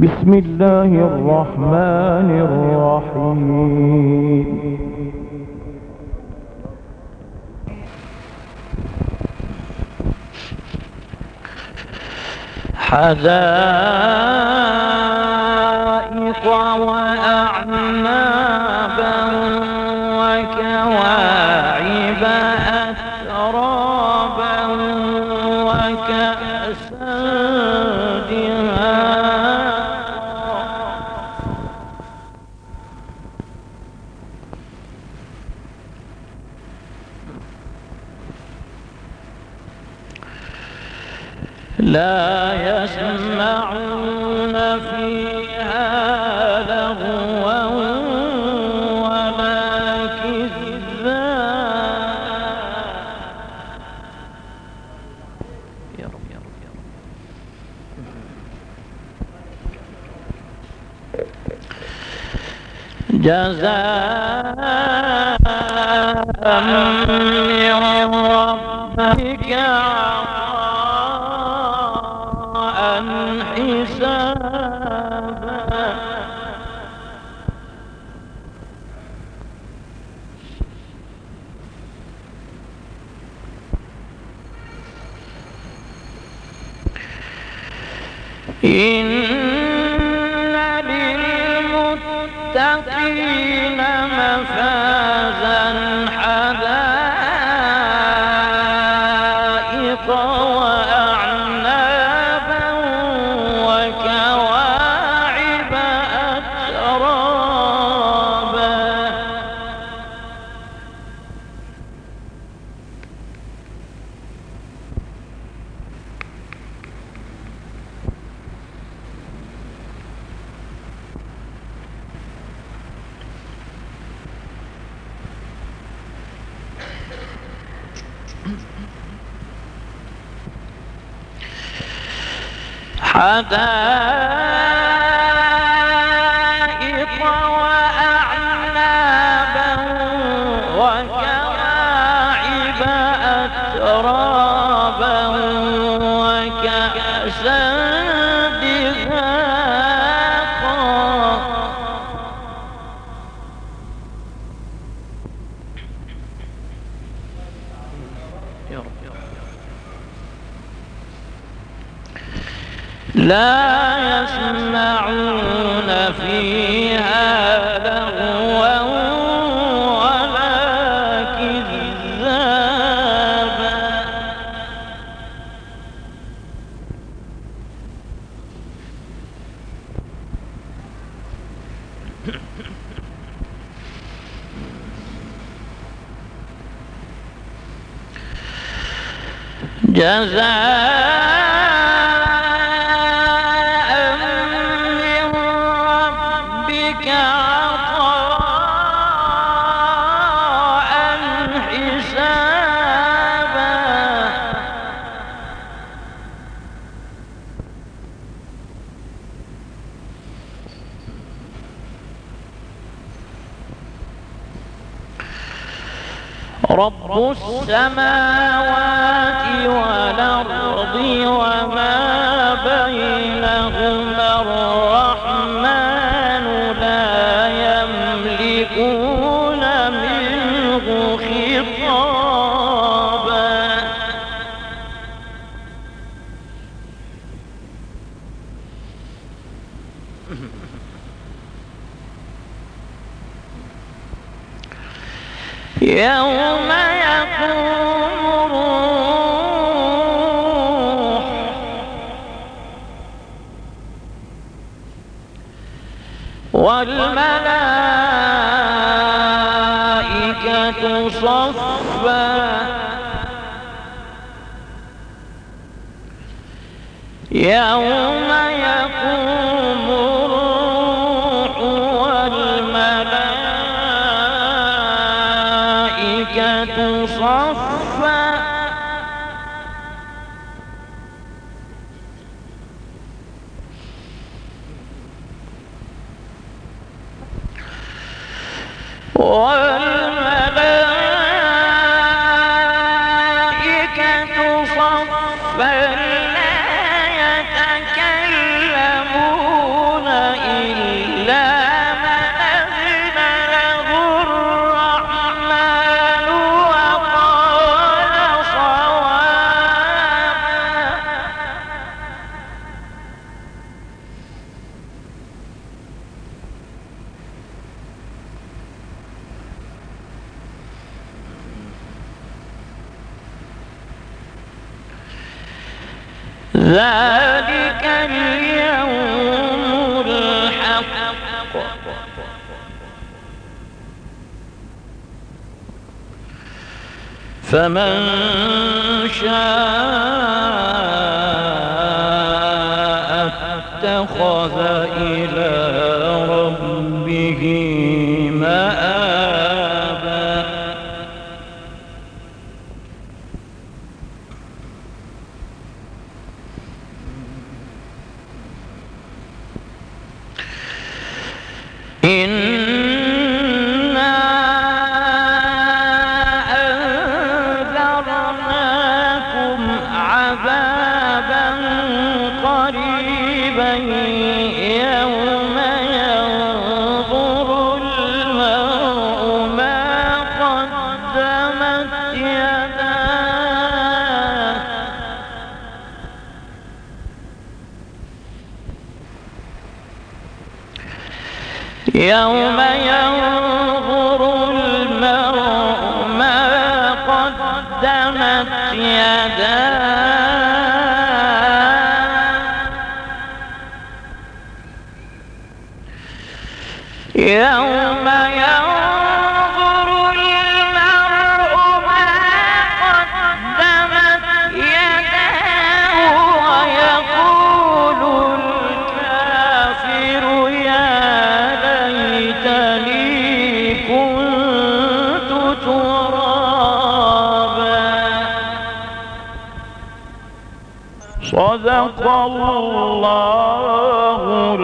بسم الله الرحمن الرحيم. حدائق وأعنابا وكواعب أترابا وكأسا دهاقا لا يسمعون فيها لغوا ولا كذابا جزاء من ربك حسابا إن للمتقين مفازا حدائق وأعنابا وكواعب أترابا حدائق وأعنابا وكواعب أترابا وكأسا دهاقا لا يسمعون فيها لغوا ولا كذابا جزاء رب السماوات والأرض وما بينهما الرحمن لا يملكون منه خطابا يوم يقوم الروح والملائكة صفا يوم يقوم الروح والملائكة صفا والملائكة صفا لا يتكلمون ذلك اليوم الحق فمن شاء اتخذ إلى ربه مآبا إنا أنذرناكم عذابا قريبا يوم ينظر المرء ما قدمت يداه يوم ينظر المرء ما قدمت يداه يوم ينظر المرء ما قدمت يداه ويقول الكافر يا ليتني كنت ترابا صدق الله